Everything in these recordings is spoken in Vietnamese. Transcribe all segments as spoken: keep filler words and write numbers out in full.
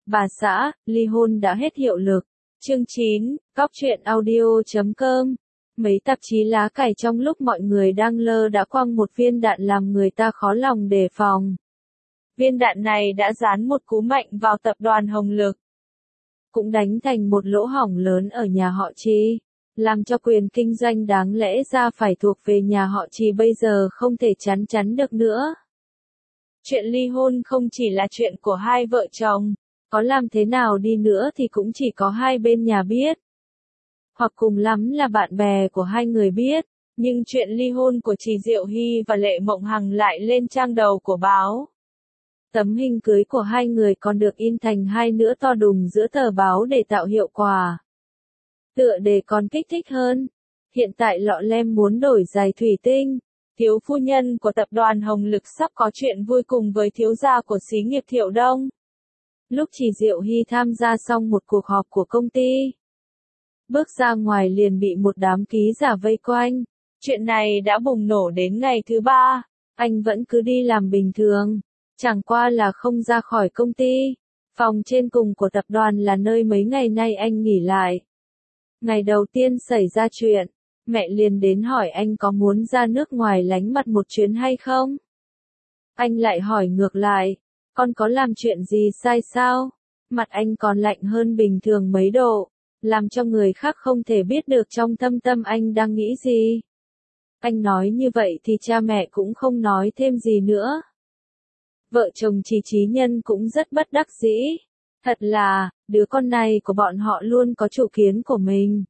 Bà xã, ly hôn đã hết hiệu lực. Chương chín, Cóc truyện audio chấm com. Mấy tạp chí lá cải trong lúc mọi người đang lơ đã quăng một viên đạn làm người ta khó lòng đề phòng. Viên đạn này đã dán một cú mạnh vào tập đoàn Hồng Lực. Cũng đánh thành một lỗ hổng lớn ở nhà họ Chi, làm cho quyền kinh doanh đáng lẽ ra phải thuộc về nhà họ Chi bây giờ không thể chắn chắn được nữa. Chuyện ly hôn không chỉ là chuyện của hai vợ chồng, có làm thế nào đi nữa thì cũng chỉ có hai bên nhà biết. Hoặc cùng lắm là bạn bè của hai người biết, nhưng chuyện ly hôn của chị Diệu Hy và Lệ Mộng Hằng lại lên trang đầu của báo. Tấm hình cưới của hai người còn được in thành hai nửa to đùng giữa tờ báo để tạo hiệu quả. Tựa đề còn kích thích hơn. Hiện tại Lọ Lem muốn đổi giày thủy tinh. Thiếu phu nhân của tập đoàn Hồng Lực sắp có chuyện vui cùng với thiếu gia của xí nghiệp Thiệu Đông. Lúc chị Diệu Hy tham gia xong một cuộc họp của công ty, bước ra ngoài liền bị một đám ký giả vây quanh. Chuyện này đã bùng nổ đến ngày thứ ba, anh vẫn cứ đi làm bình thường, chẳng qua là không ra khỏi công ty. Phòng trên cùng của tập đoàn là nơi mấy ngày nay anh nghỉ lại. Ngày đầu tiên xảy ra chuyện, mẹ liền đến hỏi anh có muốn ra nước ngoài lánh mặt một chuyến hay không? Anh lại hỏi ngược lại, con có làm chuyện gì sai sao? Mặt anh còn lạnh hơn bình thường mấy độ, làm cho người khác không thể biết được trong thâm tâm anh đang nghĩ gì. Anh nói như vậy thì cha mẹ cũng không nói thêm gì nữa. Vợ chồng chị Chí Nhân cũng rất bất đắc dĩ. Thật là, đứa con này của bọn họ luôn có chủ kiến của mình.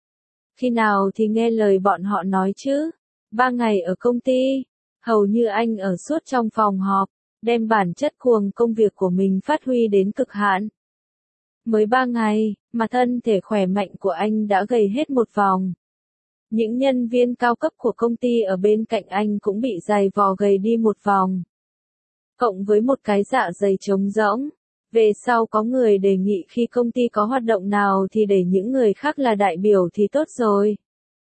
Khi nào thì nghe lời bọn họ nói chứ? Ba ngày ở công ty, hầu như anh ở suốt trong phòng họp, đem bản chất cuồng công việc của mình phát huy đến cực hạn. Mới ba ngày, mà thân thể khỏe mạnh của anh đã gầy hết một vòng. Những nhân viên cao cấp của công ty ở bên cạnh anh cũng bị dày vò gầy đi một vòng. Cộng với một cái dạ dày trống rỗng. Về sau có người đề nghị khi công ty có hoạt động nào thì để những người khác là đại biểu thì tốt rồi.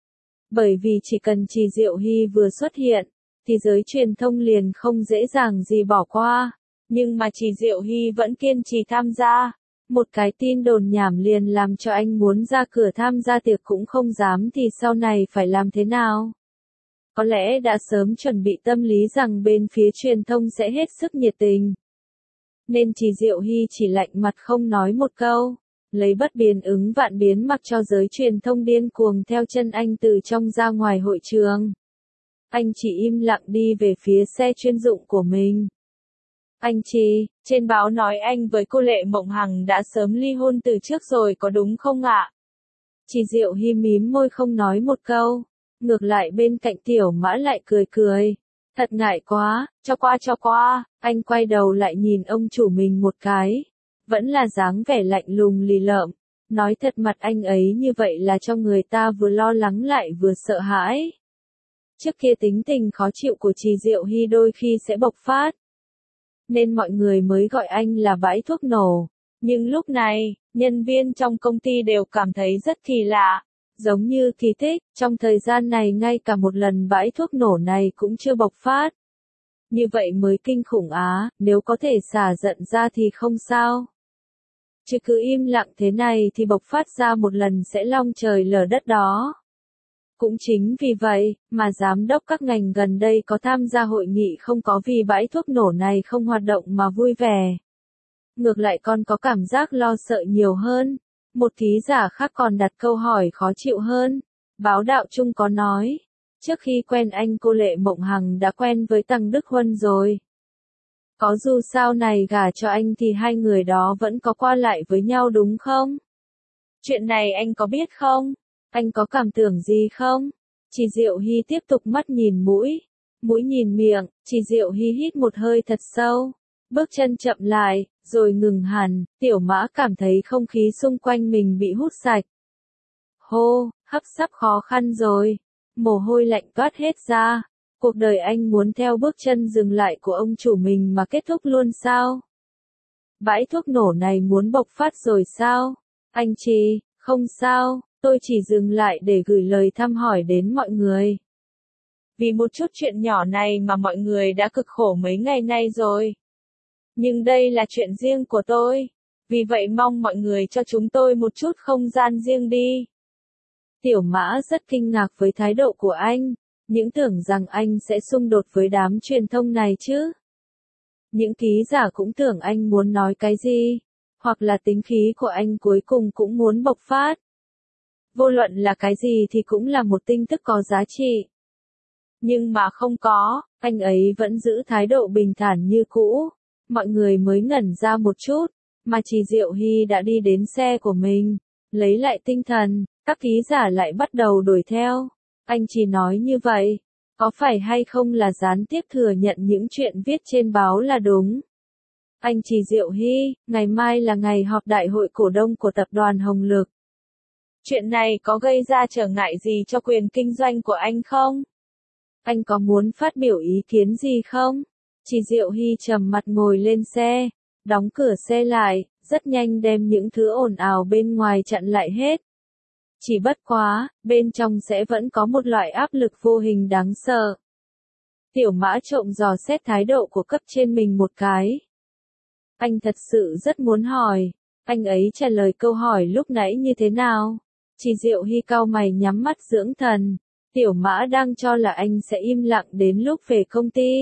Bởi vì chỉ cần chị Diệu Hy vừa xuất hiện, thì giới truyền thông liền không dễ dàng gì bỏ qua. Nhưng mà chị Diệu Hy vẫn kiên trì tham gia. Một cái tin đồn nhảm liền làm cho anh muốn ra cửa tham gia tiệc cũng không dám thì sau này phải làm thế nào? Có lẽ đã sớm chuẩn bị tâm lý rằng bên phía truyền thông sẽ hết sức nhiệt tình. Nên chị Diệu Hy chỉ lạnh mặt không nói một câu, lấy bất biến ứng vạn biến mặc cho giới truyền thông điên cuồng theo chân anh từ trong ra ngoài hội trường. Anh chỉ im lặng đi về phía xe chuyên dụng của mình. Anh chị, trên báo nói anh với cô Lệ Mộng Hằng đã sớm ly hôn từ trước rồi có đúng không ạ? Chị Diệu Hy mím môi không nói một câu, ngược lại bên cạnh Tiểu Mã lại cười cười. Thật ngại quá, cho qua cho qua, anh quay đầu lại nhìn ông chủ mình một cái. Vẫn là dáng vẻ lạnh lùng lì lợm. Nói thật mặt anh ấy như vậy là cho người ta vừa lo lắng lại vừa sợ hãi. Trước kia tính tình khó chịu của chị Diệu Hy đôi khi sẽ bộc phát. Nên mọi người mới gọi anh là bãi thuốc nổ. Nhưng lúc này, nhân viên trong công ty đều cảm thấy rất kỳ lạ. Giống như kỳ tích, trong thời gian này ngay cả một lần bãi thuốc nổ này cũng chưa bộc phát. Như vậy mới kinh khủng á, nếu có thể xả giận ra thì không sao. Chứ cứ im lặng thế này thì bộc phát ra một lần sẽ long trời lở đất đó. Cũng chính vì vậy, mà giám đốc các ngành gần đây có tham gia hội nghị không có vì bãi thuốc nổ này không hoạt động mà vui vẻ. Ngược lại còn có cảm giác lo sợ nhiều hơn. Một ký giả khác còn đặt câu hỏi khó chịu hơn. Báo Đạo Trung có nói, trước khi quen anh cô Lệ Mộng Hằng đã quen với Tăng Đức Huân rồi. Có dù sao này gả cho anh thì hai người đó vẫn có qua lại với nhau đúng không? Chuyện này anh có biết không? Anh có cảm tưởng gì không? Chị Diệu Hy tiếp tục mắt nhìn mũi, mũi nhìn miệng, chị Diệu Hy hít một hơi thật sâu. Bước chân chậm lại, rồi ngừng hẳn, Tiểu Mã cảm thấy không khí xung quanh mình bị hút sạch. Hô, hấp sắp khó khăn rồi. Mồ hôi lạnh toát hết ra. Cuộc đời anh muốn theo bước chân dừng lại của ông chủ mình mà kết thúc luôn sao? Bãi thuốc nổ này muốn bộc phát rồi sao? Anh chị, không sao, tôi chỉ dừng lại để gửi lời thăm hỏi đến mọi người. Vì một chút chuyện nhỏ này mà mọi người đã cực khổ mấy ngày nay rồi. Nhưng đây là chuyện riêng của tôi. Vì vậy mong mọi người cho chúng tôi một chút không gian riêng đi. Tiểu Mã rất kinh ngạc với thái độ của anh, những tưởng rằng anh sẽ xung đột với đám truyền thông này chứ. Những ký giả cũng tưởng anh muốn nói cái gì, hoặc là tính khí của anh cuối cùng cũng muốn bộc phát. Vô luận là cái gì thì cũng là một tin tức có giá trị. Nhưng mà không có, anh ấy vẫn giữ thái độ bình thản như cũ. Mọi người mới ngẩn ra một chút, mà chỉ Diệu Hy đã đi đến xe của mình, lấy lại tinh thần, các ký giả lại bắt đầu đuổi theo. Anh chỉ nói như vậy, có phải hay không là gián tiếp thừa nhận những chuyện viết trên báo là đúng. Anh chỉ Diệu Hy, ngày mai là ngày họp đại hội cổ đông của tập đoàn Hồng Lực. Chuyện này có gây ra trở ngại gì cho quyền kinh doanh của anh không? Anh có muốn phát biểu ý kiến gì không? Chỉ Diệu Hy trầm mặt ngồi lên xe, đóng cửa xe lại, rất nhanh đem những thứ ồn ào bên ngoài chặn lại hết. Chỉ bất quá, bên trong sẽ vẫn có một loại áp lực vô hình đáng sợ. Tiểu Mã trộm dò xét thái độ của cấp trên mình một cái. Anh thật sự rất muốn hỏi, anh ấy trả lời câu hỏi lúc nãy như thế nào? Chỉ Diệu Hy cau mày nhắm mắt dưỡng thần. Tiểu Mã đang cho là anh sẽ im lặng đến lúc về công ty.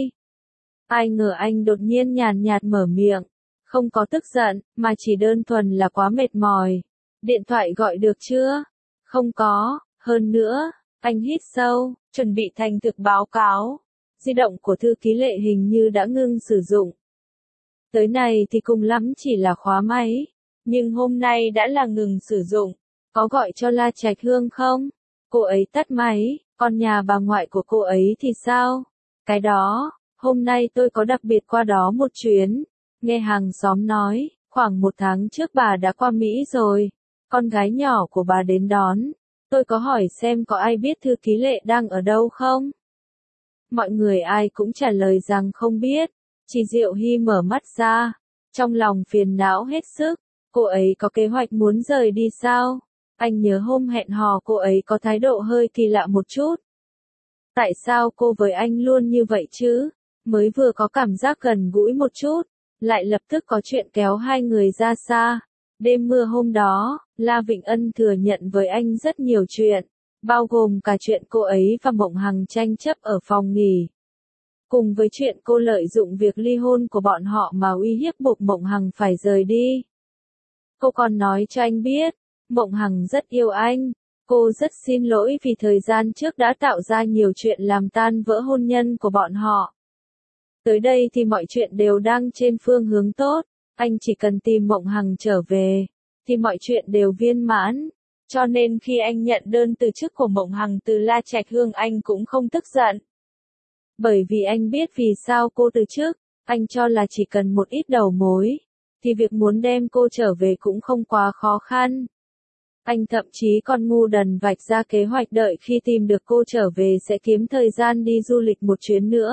Ai ngờ anh đột nhiên nhàn nhạt mở miệng, không có tức giận, mà chỉ đơn thuần là quá mệt mỏi. Điện thoại gọi được chưa? Không có, hơn nữa, anh hít sâu, chuẩn bị thành thực báo cáo. Di động của thư ký Lệ hình như đã ngưng sử dụng. Tới này thì cùng lắm chỉ là khóa máy, nhưng hôm nay đã là ngừng sử dụng. Có gọi cho La Trạch Hương không? Cô ấy tắt máy, còn nhà bà ngoại của cô ấy thì sao? Cái đó, hôm nay tôi có đặc biệt qua đó một chuyến. Nghe hàng xóm nói, khoảng một tháng trước bà đã qua Mỹ rồi. Con gái nhỏ của bà đến đón. Tôi có hỏi xem có ai biết thư ký Lệ đang ở đâu không? Mọi người ai cũng trả lời rằng không biết. Chỉ Diệu Hy mở mắt ra, trong lòng phiền não hết sức. Cô ấy có kế hoạch muốn rời đi sao? Anh nhớ hôm hẹn hò cô ấy có thái độ hơi kỳ lạ một chút. Tại sao cô với anh luôn như vậy chứ? Mới vừa có cảm giác gần gũi một chút, lại lập tức có chuyện kéo hai người ra xa. Đêm mưa hôm đó, La Vịnh Ân thừa nhận với anh rất nhiều chuyện, bao gồm cả chuyện cô ấy và Mộng Hằng tranh chấp ở phòng nghỉ. Cùng với chuyện cô lợi dụng việc ly hôn của bọn họ mà uy hiếp buộc Mộng Hằng phải rời đi. Cô còn nói cho anh biết, Mộng Hằng rất yêu anh, cô rất xin lỗi vì thời gian trước đã tạo ra nhiều chuyện làm tan vỡ hôn nhân của bọn họ. Tới đây thì mọi chuyện đều đang trên phương hướng tốt, anh chỉ cần tìm Mộng Hằng trở về, thì mọi chuyện đều viên mãn. Cho nên khi anh nhận đơn từ chức của Mộng Hằng từ La Trạch Hương anh cũng không tức giận. Bởi vì anh biết vì sao cô từ chức, anh cho là chỉ cần một ít đầu mối, thì việc muốn đem cô trở về cũng không quá khó khăn. Anh thậm chí còn ngu đần vạch ra kế hoạch đợi khi tìm được cô trở về sẽ kiếm thời gian đi du lịch một chuyến nữa.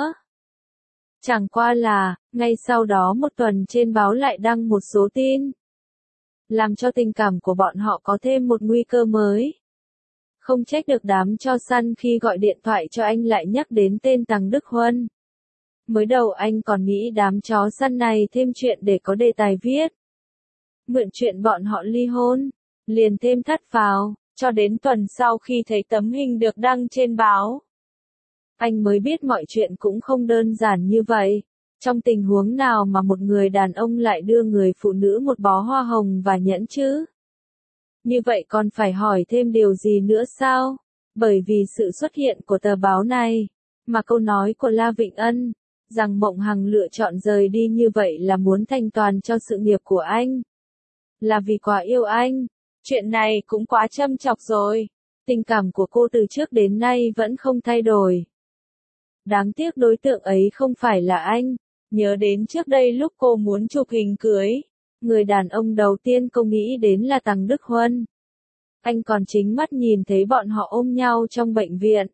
Chẳng qua là, ngay sau đó một tuần trên báo lại đăng một số tin, làm cho tình cảm của bọn họ có thêm một nguy cơ mới. Không trách được đám cho săn khi gọi điện thoại cho anh lại nhắc đến tên Tằng Đức Huân. Mới đầu anh còn nghĩ đám chó săn này thêm chuyện để có đề tài viết. Mượn chuyện bọn họ ly hôn, liền thêm thắt vào, cho đến tuần sau khi thấy tấm hình được đăng trên báo. Anh mới biết mọi chuyện cũng không đơn giản như vậy. Trong tình huống nào mà một người đàn ông lại đưa người phụ nữ một bó hoa hồng và nhẫn chứ? Như vậy còn phải hỏi thêm điều gì nữa sao? Bởi vì sự xuất hiện của tờ báo này, mà câu nói của La Vịnh Ân, rằng Mộng Hằng lựa chọn rời đi như vậy là muốn thanh toàn cho sự nghiệp của anh. Là vì quá yêu anh. Chuyện này cũng quá châm chọc rồi. Tình cảm của cô từ trước đến nay vẫn không thay đổi. Đáng tiếc đối tượng ấy không phải là anh. Nhớ đến trước đây lúc cô muốn chụp hình cưới, người đàn ông đầu tiên cô nghĩ đến là Tằng Đức Huân. Anh còn chính mắt nhìn thấy bọn họ ôm nhau trong bệnh viện.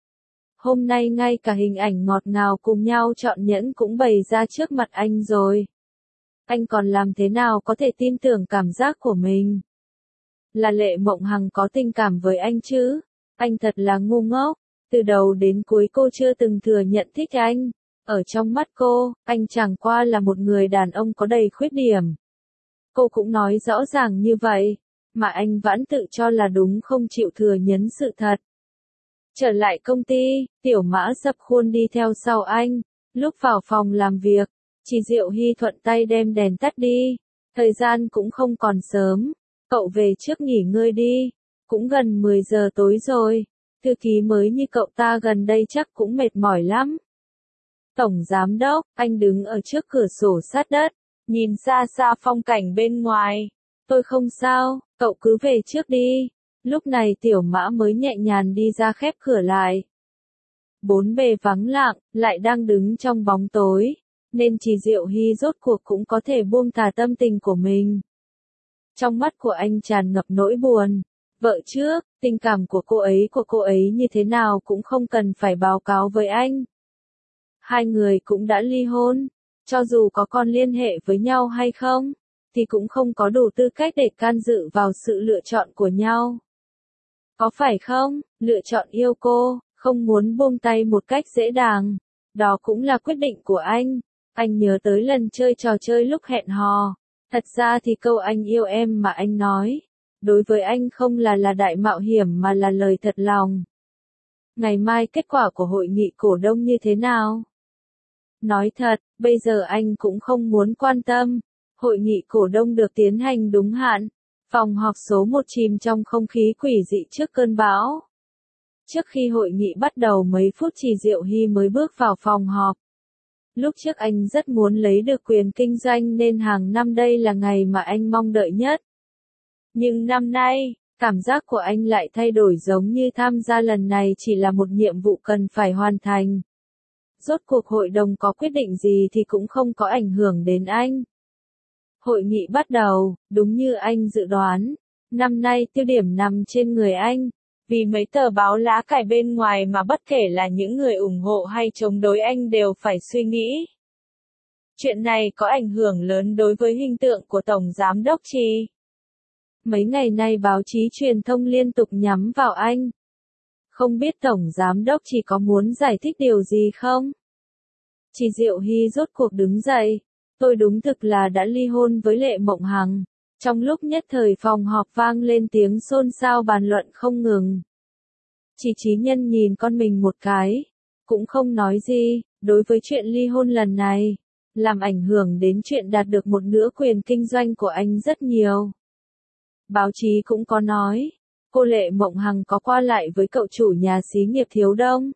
Hôm nay ngay cả hình ảnh ngọt ngào cùng nhau chọn nhẫn cũng bày ra trước mặt anh rồi. Anh còn làm thế nào có thể tin tưởng cảm giác của mình? Là Lệ Mộng Hằng có tình cảm với anh chứ? Anh thật là ngu ngốc. Từ đầu đến cuối cô chưa từng thừa nhận thích anh. Ở trong mắt cô, anh chẳng qua là một người đàn ông có đầy khuyết điểm. Cô cũng nói rõ ràng như vậy, mà anh vẫn tự cho là đúng không chịu thừa nhận sự thật. Trở lại công ty, Tiểu Mã dập khuôn đi theo sau anh, lúc vào phòng làm việc, chị Diệu Hy thuận tay đem đèn tắt đi, thời gian cũng không còn sớm, cậu về trước nghỉ ngơi đi, cũng gần mười giờ tối rồi, thư ký mới như cậu ta gần đây chắc cũng mệt mỏi lắm. Tổng giám đốc, anh đứng ở trước cửa sổ sát đất, nhìn xa xa phong cảnh bên ngoài. Tôi không sao, cậu cứ về trước đi. Lúc này Tiểu Mã mới nhẹ nhàng đi ra khép cửa lại. Bốn bề vắng lặng, lại đang đứng trong bóng tối, nên chỉ Diệu Hy rốt cuộc cũng có thể buông thả tâm tình của mình. Trong mắt của anh tràn ngập nỗi buồn. Vợ trước, tình cảm của cô ấy của cô ấy như thế nào cũng không cần phải báo cáo với anh. Hai người cũng đã ly hôn, cho dù có còn liên hệ với nhau hay không, thì cũng không có đủ tư cách để can dự vào sự lựa chọn của nhau. Có phải không, lựa chọn yêu cô, không muốn buông tay một cách dễ dàng, đó cũng là quyết định của anh. Anh nhớ tới lần chơi trò chơi lúc hẹn hò, thật ra thì câu anh yêu em mà anh nói, đối với anh không là là đại mạo hiểm mà là lời thật lòng. Ngày mai kết quả của hội nghị cổ đông như thế nào? Nói thật, bây giờ anh cũng không muốn quan tâm. Hội nghị cổ đông được tiến hành đúng hạn. Phòng họp số một chìm trong không khí quỷ dị trước cơn bão. Trước khi hội nghị bắt đầu mấy phút chỉ Diệu Hy mới bước vào phòng họp. Lúc trước anh rất muốn lấy được quyền kinh doanh nên hàng năm đây là ngày mà anh mong đợi nhất. Nhưng năm nay, cảm giác của anh lại thay đổi, giống như tham gia lần này chỉ là một nhiệm vụ cần phải hoàn thành. Rốt cuộc hội đồng có quyết định gì thì cũng không có ảnh hưởng đến anh. Hội nghị bắt đầu, đúng như anh dự đoán. Năm nay tiêu điểm nằm trên người anh. Vì mấy tờ báo lá cải bên ngoài mà bất kể là những người ủng hộ hay chống đối anh đều phải suy nghĩ. Chuyện này có ảnh hưởng lớn đối với hình tượng của Tổng Giám đốc Trì. Mấy ngày nay báo chí truyền thông liên tục nhắm vào anh. Không biết Tổng Giám đốc Trì có muốn giải thích điều gì không? Chị Diệu Hy rốt cuộc đứng dậy. Tôi đúng thực là đã ly hôn với Lệ Mộng Hằng. Trong lúc nhất thời phòng họp vang lên tiếng xôn xao bàn luận không ngừng. Chị Chí Nhân nhìn con mình một cái, cũng không nói gì, đối với chuyện ly hôn lần này, làm ảnh hưởng đến chuyện đạt được một nửa quyền kinh doanh của anh rất nhiều. Báo chí cũng có nói, cô Lệ Mộng Hằng có qua lại với cậu chủ nhà xí nghiệp Thiếu Đông.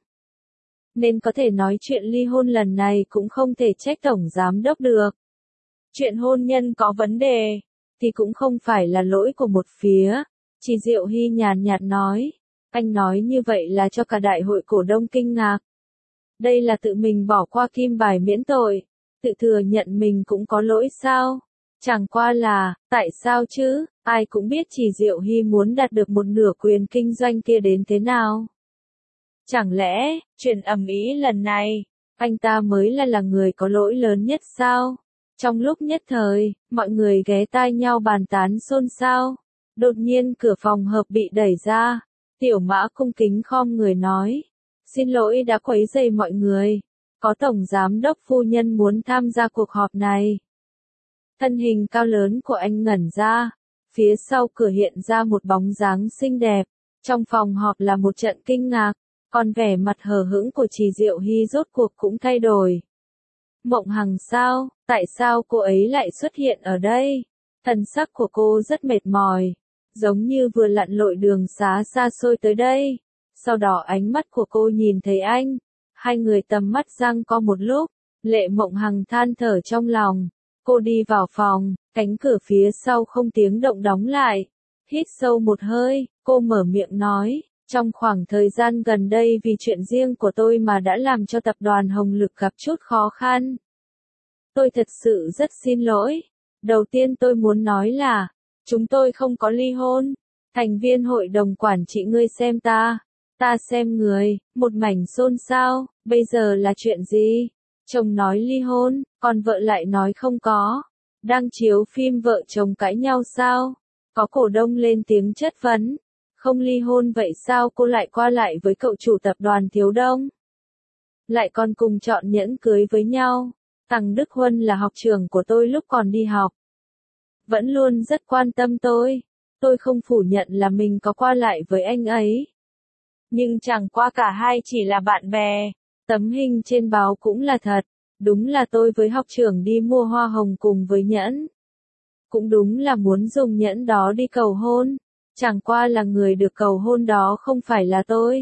Nên có thể nói chuyện ly hôn lần này cũng không thể trách Tổng Giám đốc được. Chuyện hôn nhân có vấn đề, thì cũng không phải là lỗi của một phía. Chị Diệu Hy nhàn nhạt nói, anh nói như vậy là cho cả đại hội cổ đông kinh ngạc. Đây là tự mình bỏ qua kim bài miễn tội, tự thừa nhận mình cũng có lỗi sao? Chẳng qua là, tại sao chứ, ai cũng biết chị Diệu Hy muốn đạt được một nửa quyền kinh doanh kia đến thế nào. Chẳng lẽ, chuyện ầm ĩ lần này, anh ta mới là là người có lỗi lớn nhất sao? Trong lúc nhất thời, mọi người ghé tai nhau bàn tán xôn xao. Đột nhiên cửa phòng họp bị đẩy ra. Tiểu Mã cung kính khom người nói. Xin lỗi đã quấy rầy mọi người. Có Tổng Giám đốc phu nhân muốn tham gia cuộc họp này. Thân hình cao lớn của anh ngẩn ra. Phía sau cửa hiện ra một bóng dáng xinh đẹp. Trong phòng họp là một trận kinh ngạc. Còn vẻ mặt hờ hững của chị Diệu Hy rốt cuộc cũng thay đổi. Mộng Hằng sao, tại sao cô ấy lại xuất hiện ở đây? Thần sắc của cô rất mệt mỏi, giống như vừa lặn lội đường xá xa xôi tới đây. Sau đó ánh mắt của cô nhìn thấy anh, hai người tầm mắt giằng co một lúc, Lệ Mộng Hằng than thở trong lòng. Cô đi vào phòng, cánh cửa phía sau không tiếng động đóng lại. Hít sâu một hơi, cô mở miệng nói. Trong khoảng thời gian gần đây vì chuyện riêng của tôi mà đã làm cho tập đoàn Hồng Lực gặp chút khó khăn. Tôi thật sự rất xin lỗi. Đầu tiên tôi muốn nói là, chúng tôi không có ly hôn. Thành viên hội đồng quản trị ngươi xem ta, ta xem người, một mảnh xôn xao, bây giờ là chuyện gì? Chồng nói ly hôn, còn vợ lại nói không có. Đang chiếu phim vợ chồng cãi nhau sao? Có cổ đông lên tiếng chất vấn. Không ly hôn vậy sao cô lại qua lại với cậu chủ tập đoàn Thiếu Đông? Lại còn cùng chọn nhẫn cưới với nhau. Tằng Đức Huân là học trưởng của tôi lúc còn đi học. vẫn luôn rất quan tâm tôi. Tôi không phủ nhận là mình có qua lại với anh ấy. Nhưng chẳng qua cả hai chỉ là bạn bè. Tấm hình trên báo cũng là thật. Đúng là tôi với học trưởng đi mua hoa hồng cùng với nhẫn. Cũng đúng là muốn dùng nhẫn đó đi cầu hôn. Chẳng qua là người được cầu hôn đó không phải là tôi.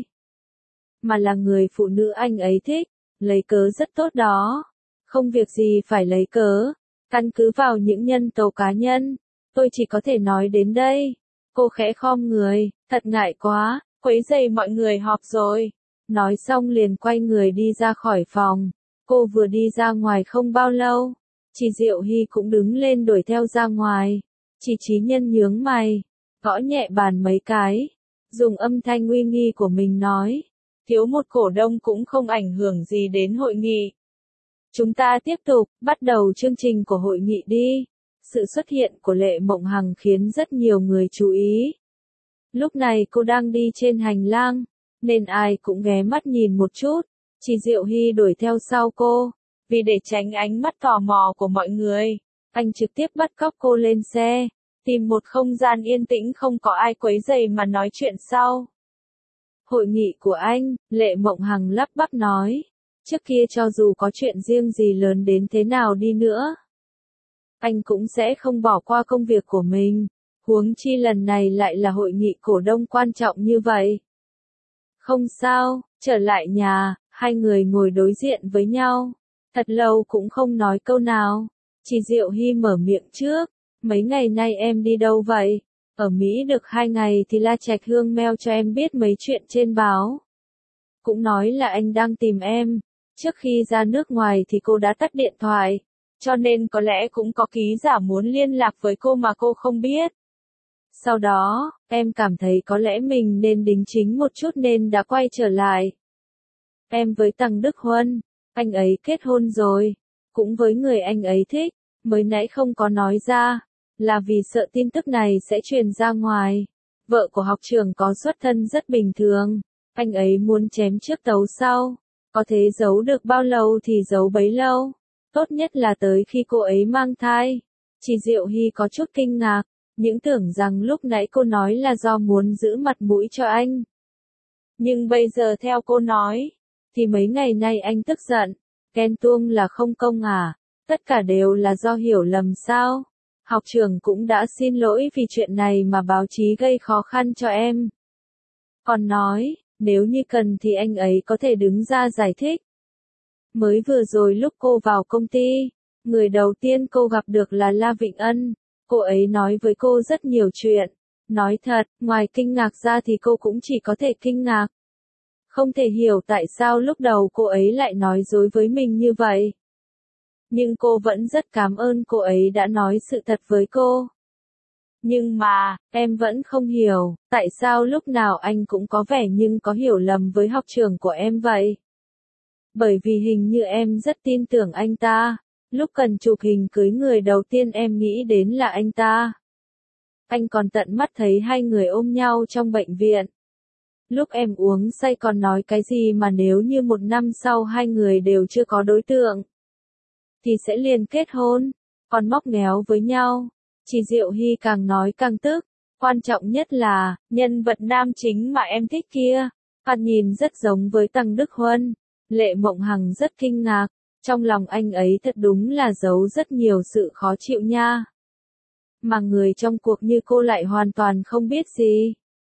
Mà là người phụ nữ anh ấy thích. Lấy cớ rất tốt đó. Không việc gì phải lấy cớ. Căn cứ vào những nhân tố cá nhân. Tôi chỉ có thể nói đến đây. Cô khẽ khom người. Thật ngại quá. Quấy rầy mọi người họp rồi. Nói xong liền quay người đi ra khỏi phòng. Cô vừa đi ra ngoài không bao lâu. Chị Diệu Hy cũng đứng lên đuổi theo ra ngoài. Chị Chí Nhân nhướng mày. Gõ nhẹ bàn mấy cái. Dùng âm thanh uy nghi của mình nói. Thiếu một cổ đông cũng không ảnh hưởng gì đến hội nghị. Chúng ta tiếp tục, bắt đầu chương trình của hội nghị đi. Sự xuất hiện của Lệ Mộng Hằng khiến rất nhiều người chú ý. Lúc này cô đang đi trên hành lang, nên ai cũng ghé mắt nhìn một chút. Chị Diệu Hy đuổi theo sau cô. Vì để tránh ánh mắt tò mò của mọi người, anh trực tiếp bắt cóc cô lên xe. Tìm một không gian yên tĩnh không có ai quấy rầy mà nói chuyện sau. Hội nghị của anh, Lệ Mộng Hằng lắp bắp nói. Trước kia cho dù có chuyện riêng gì lớn đến thế nào đi nữa, anh cũng sẽ không bỏ qua công việc của mình. Huống chi lần này lại là hội nghị cổ đông quan trọng như vậy. Không sao, trở lại nhà, hai người ngồi đối diện với nhau. Thật lâu cũng không nói câu nào. Chị Diệu Hy mở miệng trước. Mấy ngày nay em đi đâu vậy? Ở Mỹ được hai ngày thì La Trạch Hương mail cho em biết mấy chuyện trên báo. Cũng nói là anh đang tìm em. Trước khi ra nước ngoài thì cô đã tắt điện thoại. Cho nên có lẽ cũng có ký giả muốn liên lạc với cô mà cô không biết. Sau đó, em cảm thấy có lẽ mình nên đính chính một chút nên đã quay trở lại. Em với Tằng Đức Huân, anh ấy kết hôn rồi. Cũng với người anh ấy thích, mới nãy không có nói ra. Là vì sợ tin tức này sẽ truyền ra ngoài. Vợ của học trưởng có xuất thân rất bình thường. Anh ấy muốn chém trước tấu sau. Có thể giấu được bao lâu thì giấu bấy lâu. Tốt nhất là tới khi cô ấy mang thai. Chị Diệu Hy có chút kinh ngạc. Những tưởng rằng lúc nãy cô nói là do muốn giữ mặt mũi cho anh. Nhưng bây giờ theo cô nói, thì mấy ngày nay anh tức giận. Ghen tuông là không công à? Tất cả đều là do hiểu lầm sao? Học trưởng cũng đã xin lỗi vì chuyện này mà báo chí gây khó khăn cho em. Còn nói, nếu như cần thì anh ấy có thể đứng ra giải thích. Mới vừa rồi lúc cô vào công ty, người đầu tiên cô gặp được là La Vịnh Ân. Cô ấy nói với cô rất nhiều chuyện. Nói thật, ngoài kinh ngạc ra thì cô cũng chỉ có thể kinh ngạc. Không thể hiểu tại sao lúc đầu cô ấy lại nói dối với mình như vậy. Nhưng cô vẫn rất cảm ơn cô ấy đã nói sự thật với cô. Nhưng mà, em vẫn không hiểu, tại sao lúc nào anh cũng có vẻ nhưng có hiểu lầm với học trưởng của em vậy? Bởi vì hình như em rất tin tưởng anh ta. Lúc cần chụp hình cưới người đầu tiên em nghĩ đến là anh ta. Anh còn tận mắt thấy hai người ôm nhau trong bệnh viện. Lúc em uống say còn nói cái gì mà nếu như một năm sau hai người đều chưa có đối tượng, thì sẽ liền kết hôn, còn móc méo với nhau. Chị Diệu Hy càng nói càng tức. Quan trọng nhất là, nhân vật nam chính mà em thích kia, hắn nhìn rất giống với Tằng Đức Huân. Lệ Mộng Hằng rất kinh ngạc. Trong lòng anh ấy thật đúng là giấu rất nhiều sự khó chịu nha. Mà người trong cuộc như cô lại hoàn toàn không biết gì.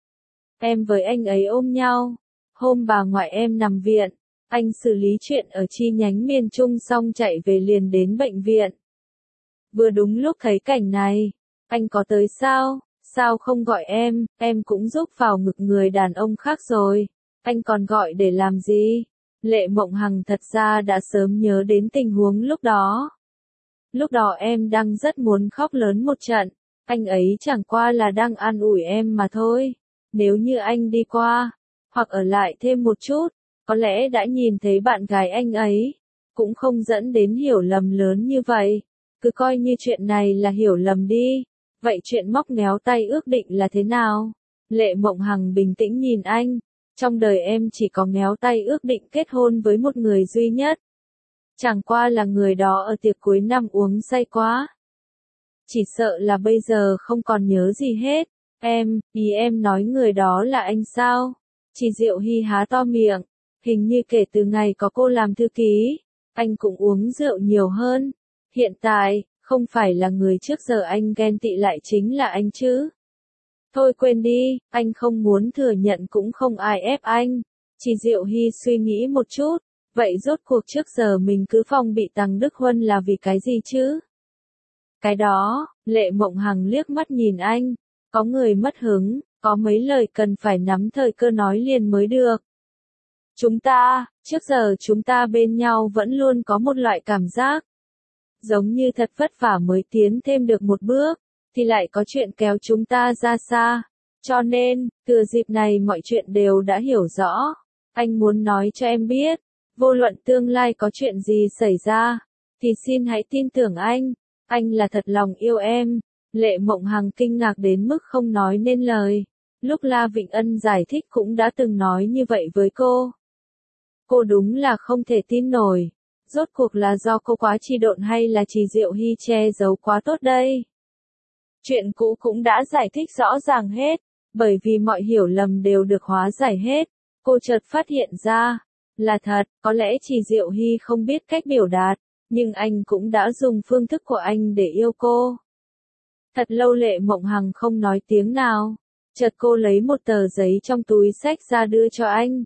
Em với anh ấy ôm nhau. Hôm bà ngoại em nằm viện, anh xử lý chuyện ở chi nhánh miền Trung xong chạy về liền đến bệnh viện. Vừa đúng lúc thấy cảnh này, anh có tới sao? Sao không gọi em, em cũng giúp vào ngực người đàn ông khác rồi. Anh còn gọi để làm gì? Lệ Mộng Hằng thật ra đã sớm nhớ đến tình huống lúc đó. Lúc đó em đang rất muốn khóc lớn một trận. Anh ấy chẳng qua là đang an ủi em mà thôi. Nếu như anh đi qua, hoặc ở lại thêm một chút, có lẽ đã nhìn thấy bạn gái anh ấy. Cũng không dẫn đến hiểu lầm lớn như vậy. Cứ coi như chuyện này là hiểu lầm đi. Vậy chuyện móc méo tay ước định là thế nào? Lệ Mộng Hằng bình tĩnh nhìn anh. Trong đời em chỉ có méo tay ước định kết hôn với một người duy nhất. Chẳng qua là người đó ở tiệc cuối năm uống say quá. chỉ sợ là bây giờ không còn nhớ gì hết. Em, ý em nói người đó là anh sao? Chị Diệu Hy há to miệng, hình như kể từ ngày có cô làm thư ký, anh cũng uống rượu nhiều hơn. Hiện tại, không phải là người trước giờ anh ghen tị lại chính là anh chứ. Thôi quên đi, anh không muốn thừa nhận cũng không ai ép anh. Chị Diệu Hy suy nghĩ một chút, vậy rốt cuộc trước giờ mình cứ phong bị Tằng Đức Huân là vì cái gì chứ? Cái đó, Lệ Mộng Hằng liếc mắt nhìn anh, có người mất hứng, có mấy lời cần phải nắm thời cơ nói liền mới được. Chúng ta, trước giờ chúng ta bên nhau vẫn luôn có một loại cảm giác, giống như thật vất vả mới tiến thêm được một bước, thì lại có chuyện kéo chúng ta ra xa. Cho nên, thừa dịp này mọi chuyện đều đã hiểu rõ. Anh muốn nói cho em biết, vô luận tương lai có chuyện gì xảy ra, thì xin hãy tin tưởng anh. Anh là thật lòng yêu em. Lệ Mộng Hằng kinh ngạc đến mức không nói nên lời. Lúc La Vịnh Ân giải thích cũng đã từng nói như vậy với cô. Cô đúng là không thể tin nổi. Rốt cuộc là do cô quá chi độn hay là chị Diệu Hy che giấu quá tốt đây? Chuyện cũ cũng đã giải thích rõ ràng hết, bởi vì mọi hiểu lầm đều được hóa giải hết. Cô chợt phát hiện ra, là thật, có lẽ chị Diệu Hy không biết cách biểu đạt, nhưng anh cũng đã dùng phương thức của anh để yêu cô. Thật lâu Lệ Mộng Hằng không nói tiếng nào, chợt cô lấy một tờ giấy trong túi xách ra đưa cho anh.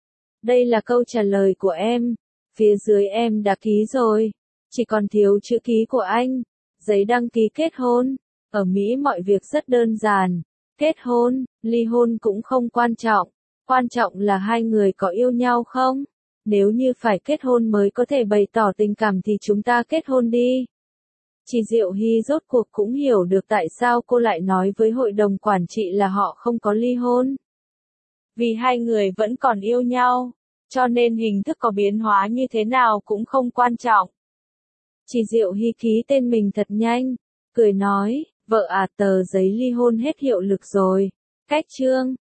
Đây là câu trả lời của em, phía dưới em đã ký rồi, chỉ còn thiếu chữ ký của anh, giấy đăng ký kết hôn. Ở Mỹ mọi việc rất đơn giản, kết hôn, ly hôn cũng không quan trọng, quan trọng là hai người có yêu nhau không? Nếu như phải kết hôn mới có thể bày tỏ tình cảm thì chúng ta kết hôn đi. Chị Diệu Hy rốt cuộc cũng hiểu được tại sao cô lại nói với hội đồng quản trị là họ không có ly hôn. Vì hai người vẫn còn yêu nhau, cho nên hình thức có biến hóa như thế nào cũng không quan trọng. Chị Diệu Hy ký tên mình thật nhanh, cười nói, vợ à, tờ giấy ly hôn hết hiệu lực rồi. Cách chương